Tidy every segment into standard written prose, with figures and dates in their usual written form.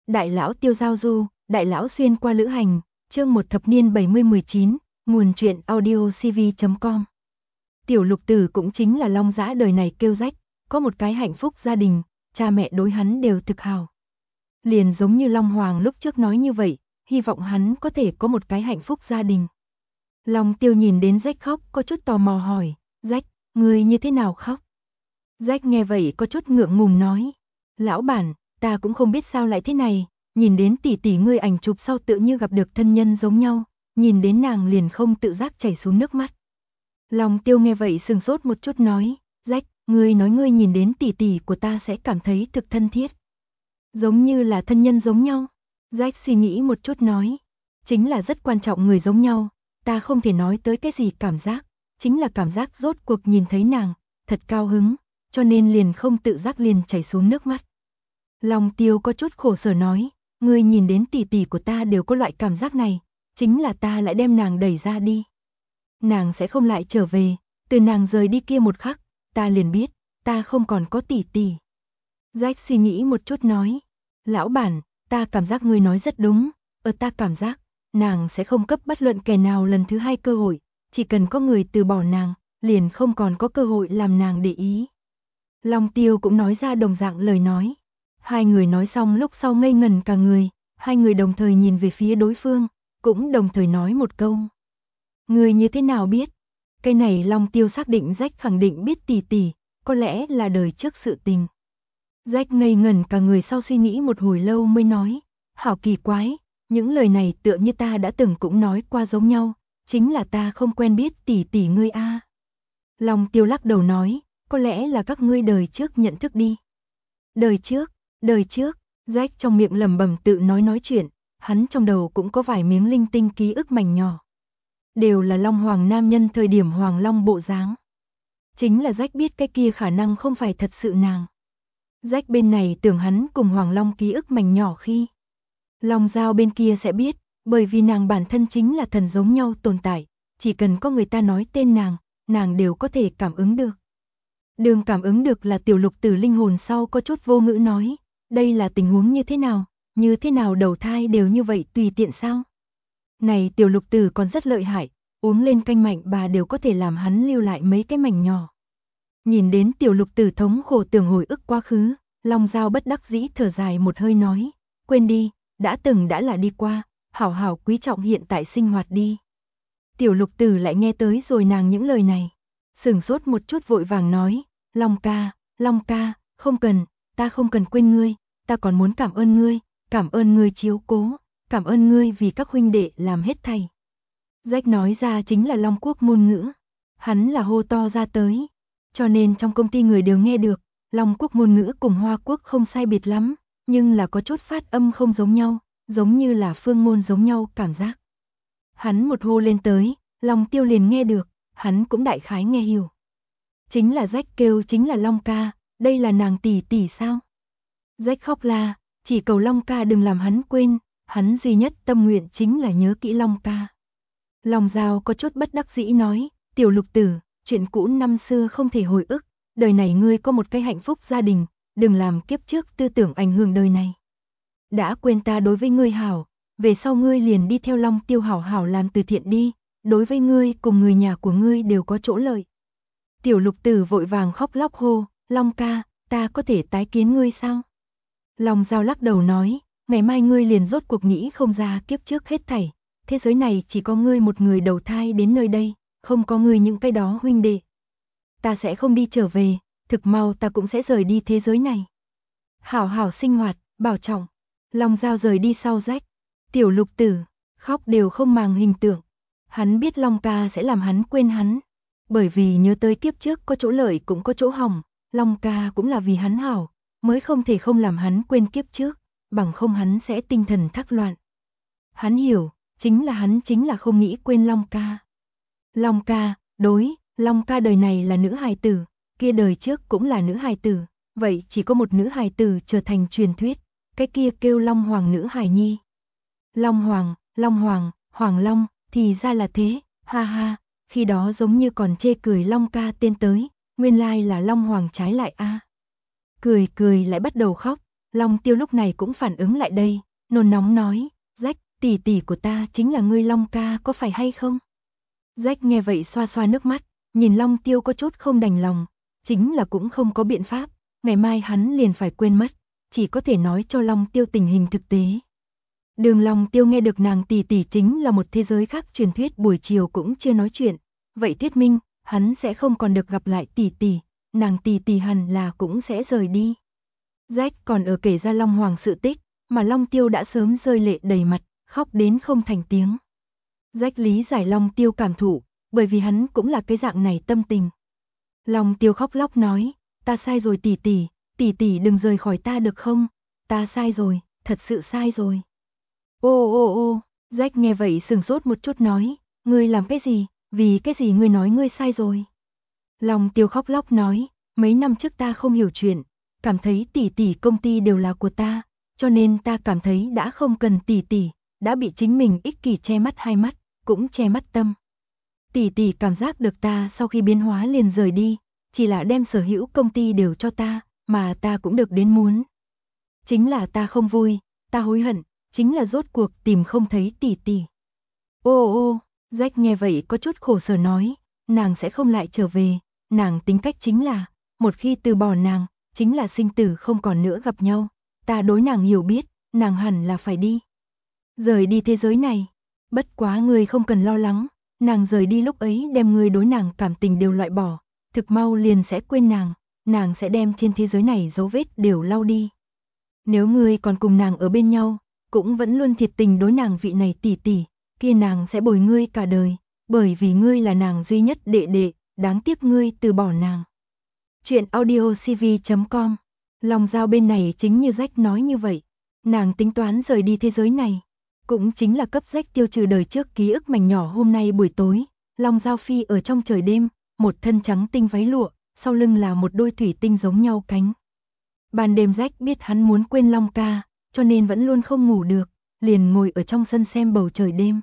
Đại lão Tiêu giao du, đại lão xuyên qua lữ hành, chương 1 thập niên 70-19, nguồn truyện audio cv.com. Tiểu Lục Tử cũng chính là Long Dã đời này kêu rách, có một cái hạnh phúc gia đình, cha mẹ đối hắn đều thực hào. Liền giống như Long Hoàng lúc trước nói như vậy, hy vọng hắn có thể có một cái hạnh phúc gia đình. Long Tiêu nhìn đến Rách khóc có chút tò mò hỏi, Rách, ngươi như thế nào khóc? Rách nghe vậy có chút ngượng ngùng nói, lão bản, ta cũng không biết sao lại thế này, nhìn đến tỷ tỷ ngươi ảnh chụp sau tự như gặp được thân nhân giống nhau, nhìn đến nàng liền không tự giác chảy xuống nước mắt. Long Tiêu nghe vậy sừng sốt một chút nói, Rách, ngươi nói ngươi nhìn đến tỷ tỷ của ta sẽ cảm thấy thực thân thiết. Giống như là thân nhân giống nhau. Rách suy nghĩ một chút nói, chính là rất quan trọng người giống nhau, ta không thể nói tới cái gì cảm giác, chính là cảm giác rốt cuộc nhìn thấy nàng, thật cao hứng, cho nên liền không tự giác liền chảy xuống nước mắt. Long Tiêu có chút khổ sở nói, ngươi nhìn đến tỷ tỷ của ta đều có loại cảm giác này, chính là ta lại đem nàng đẩy ra đi. Nàng sẽ không lại trở về, từ nàng rời đi kia một khắc, ta liền biết, ta không còn có tỷ tỷ. Jack suy nghĩ một chút nói, lão bản, ta cảm giác ngươi nói rất đúng, ta cảm giác, nàng sẽ không cấp bất luận kẻ nào lần thứ hai cơ hội, chỉ cần có người từ bỏ nàng, liền không còn có cơ hội làm nàng để ý. Long Tiêu cũng nói ra đồng dạng lời nói. Hai người nói xong lúc sau ngây ngần cả người, hai người đồng thời nhìn về phía đối phương, cũng đồng thời nói một câu. Người như thế nào biết? Cái này Long Tiêu xác định Jack khẳng định biết tỷ tỷ, có lẽ là đời trước sự tình. Jack ngây ngần cả người sau suy nghĩ một hồi lâu mới nói, hảo kỳ quái, những lời này tựa như ta đã từng cũng nói qua giống nhau, chính là ta không quen biết tỷ tỷ ngươi a. Long Tiêu lắc đầu nói, có lẽ là các ngươi đời trước nhận thức đi. Đời trước, Jack trong miệng lẩm bẩm tự nói chuyện, hắn trong đầu cũng có vài miếng linh tinh ký ức mảnh nhỏ. Đều là Long Hoàng nam nhân thời điểm Hoàng Long bộ dáng. Chính là Jack biết cái kia khả năng không phải thật sự nàng. Jack bên này tưởng hắn cùng Hoàng Long ký ức mảnh nhỏ khi. Long Giao bên kia sẽ biết, bởi vì nàng bản thân chính là thần giống nhau tồn tại, chỉ cần có người ta nói tên nàng đều có thể cảm ứng được. Đường cảm ứng được là Tiểu Lục Tử linh hồn sau có chút vô ngữ nói, đây là tình huống như thế nào đầu thai đều như vậy tùy tiện sao? Này Tiểu Lục Tử còn rất lợi hại, uống lên canh mạnh bà đều có thể làm hắn lưu lại mấy cái mảnh nhỏ. Nhìn đến Tiểu Lục Tử thống khổ tưởng hồi ức quá khứ, Long Giao bất đắc dĩ thở dài một hơi nói, quên đi, đã từng đã là đi qua, hảo hảo quý trọng hiện tại sinh hoạt đi. Tiểu Lục Tử lại nghe tới rồi nàng những lời này, sửng sốt một chút vội vàng nói, Long ca, không cần, ta không cần quên ngươi, ta còn muốn cảm ơn ngươi chiếu cố, cảm ơn ngươi vì các huynh đệ làm hết thảy. Jack nói ra chính là Long Quốc ngôn ngữ, hắn là hô to ra tới, cho nên trong công ty người đều nghe được, Long Quốc ngôn ngữ cùng Hoa Quốc không sai biệt lắm, nhưng là có chút phát âm không giống nhau, giống như là phương ngôn giống nhau cảm giác. Hắn một hô lên tới, Long Tiêu liền nghe được, hắn cũng đại khái nghe hiểu. Chính là Jack kêu chính là Long ca, đây là nàng tỷ tỷ sao? Jack khóc la, chỉ cầu Long ca đừng làm hắn quên, hắn duy nhất tâm nguyện chính là nhớ kỹ Long ca. Long Giao có chút bất đắc dĩ nói, Tiểu Lục Tử, chuyện cũ năm xưa không thể hồi ức, đời này ngươi có một cái hạnh phúc gia đình, đừng làm kiếp trước tư tưởng ảnh hưởng đời này. Đã quên ta đối với ngươi hảo, về sau ngươi liền đi theo Long Tiêu hảo hảo làm từ thiện đi, đối với ngươi cùng người nhà của ngươi đều có chỗ lợi. Tiểu Lục Tử vội vàng khóc lóc hô, Long ca, ta có thể tái kiến ngươi sao? Long Giao lắc đầu nói, ngày mai ngươi liền rốt cuộc nghĩ không ra kiếp trước hết thảy, thế giới này chỉ có ngươi một người đầu thai đến nơi đây, không có ngươi những cái đó huynh đệ. Ta sẽ không đi trở về, thực mau ta cũng sẽ rời đi thế giới này. Hảo hảo sinh hoạt, bảo trọng. Long Giao rời đi sau Jack. Tiểu Lục Tử, khóc đều không màng hình tượng. Hắn biết Long ca sẽ làm hắn quên hắn. Bởi vì nhớ tới kiếp trước có chỗ lợi cũng có chỗ hỏng, Long ca cũng là vì hắn hảo, mới không thể không làm hắn quên kiếp trước, bằng không hắn sẽ tinh thần thác loạn. Hắn hiểu, hắn chính là không nghĩ quên Long ca. Long ca, Long ca đời này là nữ hài tử, kia đời trước cũng là nữ hài tử, vậy chỉ có một nữ hài tử trở thành truyền thuyết, cái kia kêu Long Hoàng nữ hài nhi. Long Hoàng, Hoàng Long, thì ra là thế, ha ha, khi đó giống như còn chê cười Long ca tên tới, nguyên lai là Long Hoàng trái lại a. Cười lại bắt đầu khóc, Long Tiêu lúc này cũng phản ứng lại đây, nôn nóng nói, Rách, tỷ tỷ của ta chính là ngươi Long ca có phải hay không? Rách nghe vậy xoa xoa nước mắt, nhìn Long Tiêu có chút không đành lòng, chính là cũng không có biện pháp, ngày mai hắn liền phải quên mất, chỉ có thể nói cho Long Tiêu tình hình thực tế. Đường Long Tiêu nghe được nàng tỷ tỷ chính là một thế giới khác truyền thuyết buổi chiều cũng chưa nói chuyện, vậy thuyết minh, hắn sẽ không còn được gặp lại tỷ tỷ, nàng tỷ tỷ hẳn là cũng sẽ rời đi. Rách còn ở kể ra Long Hoàng sự tích, mà Long Tiêu đã sớm rơi lệ đầy mặt, khóc đến không thành tiếng. Rách lý giải Long Tiêu cảm thụ, bởi vì hắn cũng là cái dạng này tâm tình. Long Tiêu khóc lóc nói, ta sai rồi tỷ tỷ đừng rời khỏi ta được không? Ta sai rồi, thật sự sai rồi. Ô, Rách nghe vậy sừng sốt một chút nói, ngươi làm cái gì, vì cái gì ngươi nói ngươi sai rồi? Long Tiêu khóc lóc nói, mấy năm trước ta không hiểu chuyện, cảm thấy tỷ tỷ công ty đều là của ta, cho nên ta cảm thấy đã không cần tỷ tỷ, đã bị chính mình ích kỷ che mắt hai mắt, cũng che mắt tâm. Tỷ tỷ cảm giác được ta sau khi biến hóa liền rời đi, chỉ là đem sở hữu công ty đều cho ta, mà ta cũng được đến muốn. Chính là ta không vui, ta hối hận, chính là rốt cuộc tìm không thấy tỷ tỷ. Ô, Jack nghe vậy có chút khổ sở nói, nàng sẽ không lại trở về, nàng tính cách chính là, một khi từ bỏ nàng, chính là sinh tử không còn nữa gặp nhau, ta đối nàng hiểu biết, nàng hẳn là phải đi. Rời đi thế giới này, bất quá ngươi không cần lo lắng, nàng rời đi lúc ấy đem ngươi đối nàng cảm tình đều loại bỏ, thực mau liền sẽ quên nàng sẽ đem trên thế giới này dấu vết đều lau đi. Nếu ngươi còn cùng nàng ở bên nhau, cũng vẫn luôn thiệt tình đối nàng vị này tỷ tỷ, kia nàng sẽ bồi ngươi cả đời, bởi vì ngươi là nàng duy nhất đệ đệ, đáng tiếc ngươi từ bỏ nàng. Chuyện audiocv.com. Long Giao bên này chính như Jack nói như vậy, nàng tính toán rời đi thế giới này, cũng chính là cấp Jack tiêu trừ đời trước ký ức mảnh nhỏ. Hôm nay buổi tối, Long Giao phi ở trong trời đêm, một thân trắng tinh váy lụa, sau lưng là một đôi thủy tinh giống nhau cánh. Ban đêm Jack biết hắn muốn quên Long ca, cho nên vẫn luôn không ngủ được, liền ngồi ở trong sân xem bầu trời đêm.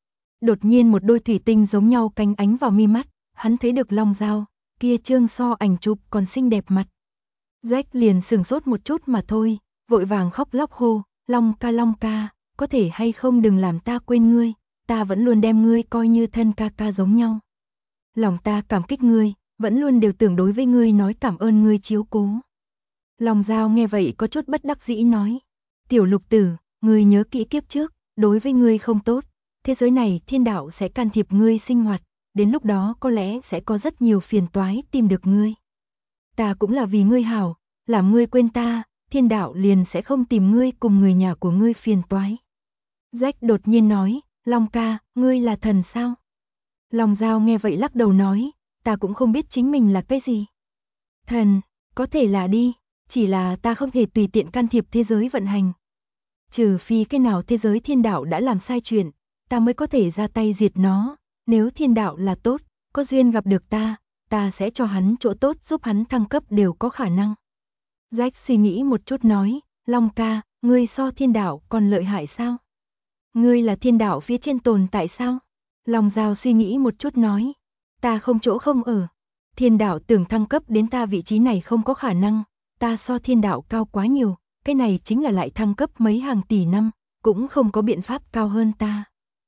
Đột nhiên một đôi thủy tinh giống nhau cánh ánh vào mi mắt, hắn thấy được Long Giao, kia trương so ảnh chụp còn xinh đẹp mặt. Jack liền sừng sốt một chút mà thôi, vội vàng khóc lóc hô, Long ca, có thể hay không đừng làm ta quên ngươi, ta vẫn luôn đem ngươi coi như thân ca giống nhau. Lòng ta cảm kích ngươi, vẫn luôn đều tưởng đối với ngươi nói cảm ơn ngươi chiếu cố. Long Giao nghe vậy có chút bất đắc dĩ nói, tiểu Lục tử, ngươi nhớ kỹ kiếp trước, đối với ngươi không tốt, thế giới này thiên đạo sẽ can thiệp ngươi sinh hoạt, đến lúc đó có lẽ sẽ có rất nhiều phiền toái tìm được ngươi. Ta cũng là vì ngươi hảo, làm ngươi quên ta, thiên đạo liền sẽ không tìm ngươi cùng người nhà của ngươi phiền toái. Jack đột nhiên nói, Long ca, ngươi là thần sao? Long Giao nghe vậy lắc đầu nói, ta cũng không biết chính mình là cái gì. Thần, có thể là đi, chỉ là ta không thể tùy tiện can thiệp thế giới vận hành. Trừ phi cái nào thế giới thiên đạo đã làm sai chuyện, ta mới có thể ra tay diệt nó, nếu thiên đạo là tốt, có duyên gặp được ta sẽ cho hắn chỗ tốt giúp hắn thăng cấp đều có khả năng. Jack suy nghĩ một chút nói, Long ca, ngươi so thiên đạo còn lợi hại sao? Ngươi là thiên đạo phía trên tồn tại sao? Long Giao suy nghĩ một chút nói, ta không chỗ không ở. Thiên đạo tưởng thăng cấp đến ta vị trí này không có khả năng, ta so thiên đạo cao quá nhiều, cái này chính là lại thăng cấp mấy hàng tỷ năm, cũng không có biện pháp cao hơn ta.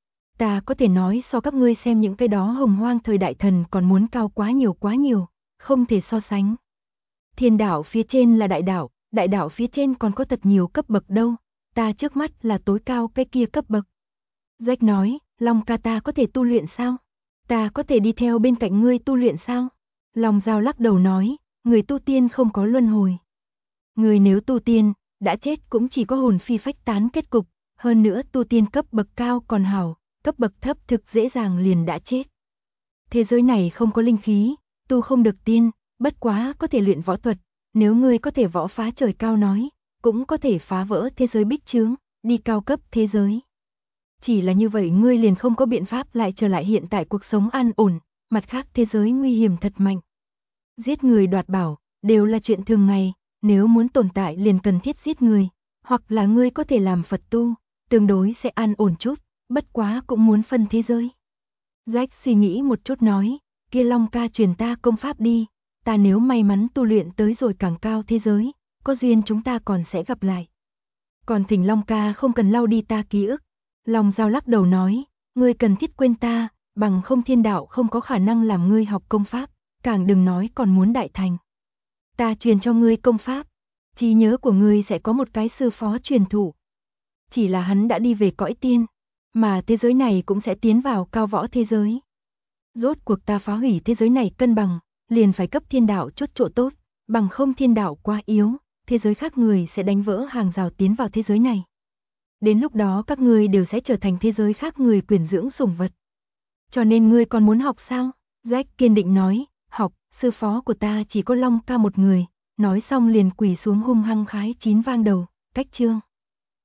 Ta có thể nói so các ngươi xem những cái đó hồng hoang thời đại thần còn muốn cao quá nhiều, không thể so sánh. Thiên đạo phía trên là đại đạo phía trên còn có thật nhiều cấp bậc đâu, ta trước mắt là tối cao cái kia cấp bậc. Jack nói, Long ca ta có thể tu luyện sao? Ta có thể đi theo bên cạnh ngươi tu luyện sao? Long Giao lắc đầu nói, người tu tiên không có luân hồi. Người nếu tu tiên, đã chết cũng chỉ có hồn phi phách tán kết cục, hơn nữa tu tiên cấp bậc cao còn hảo, cấp bậc thấp thực dễ dàng liền đã chết. Thế giới này không có linh khí, tu không được tiên, bất quá có thể luyện võ thuật, nếu ngươi có thể võ phá trời cao nói, cũng có thể phá vỡ thế giới bích chướng, đi cao cấp thế giới. Chỉ là như vậy ngươi liền không có biện pháp lại trở lại hiện tại cuộc sống an ổn, mặt khác thế giới nguy hiểm thật mạnh. Giết người đoạt bảo, đều là chuyện thường ngày, nếu muốn tồn tại liền cần thiết giết người, hoặc là ngươi có thể làm Phật tu, tương đối sẽ an ổn chút, bất quá cũng muốn phân thế giới. Jack suy nghĩ một chút nói, kia Long ca truyền ta công pháp đi, ta nếu may mắn tu luyện tới rồi càng cao thế giới, có duyên chúng ta còn sẽ gặp lại. Còn thỉnh Long ca không cần lau đi ta ký ức. Long Giao lắc đầu nói, ngươi cần thiết quên ta, bằng không thiên đạo không có khả năng làm ngươi học công pháp, càng đừng nói còn muốn đại thành. Ta truyền cho ngươi công pháp, trí nhớ của ngươi sẽ có một cái sư phó truyền thụ. Chỉ là hắn đã đi về cõi tiên, mà thế giới này cũng sẽ tiến vào cao võ thế giới. Rốt cuộc ta phá hủy thế giới này cân bằng, liền phải cấp thiên đạo chốt chỗ tốt, bằng không thiên đạo quá yếu, thế giới khác người sẽ đánh vỡ hàng rào tiến vào thế giới này. Đến lúc đó các ngươi đều sẽ trở thành thế giới khác người quyển dưỡng sủng vật. Cho nên ngươi còn muốn học sao? Jack kiên định nói, học, sư phó của ta chỉ có Long ca một người, nói xong liền quỳ xuống hung hăng khái 9 vang đầu, cách chương.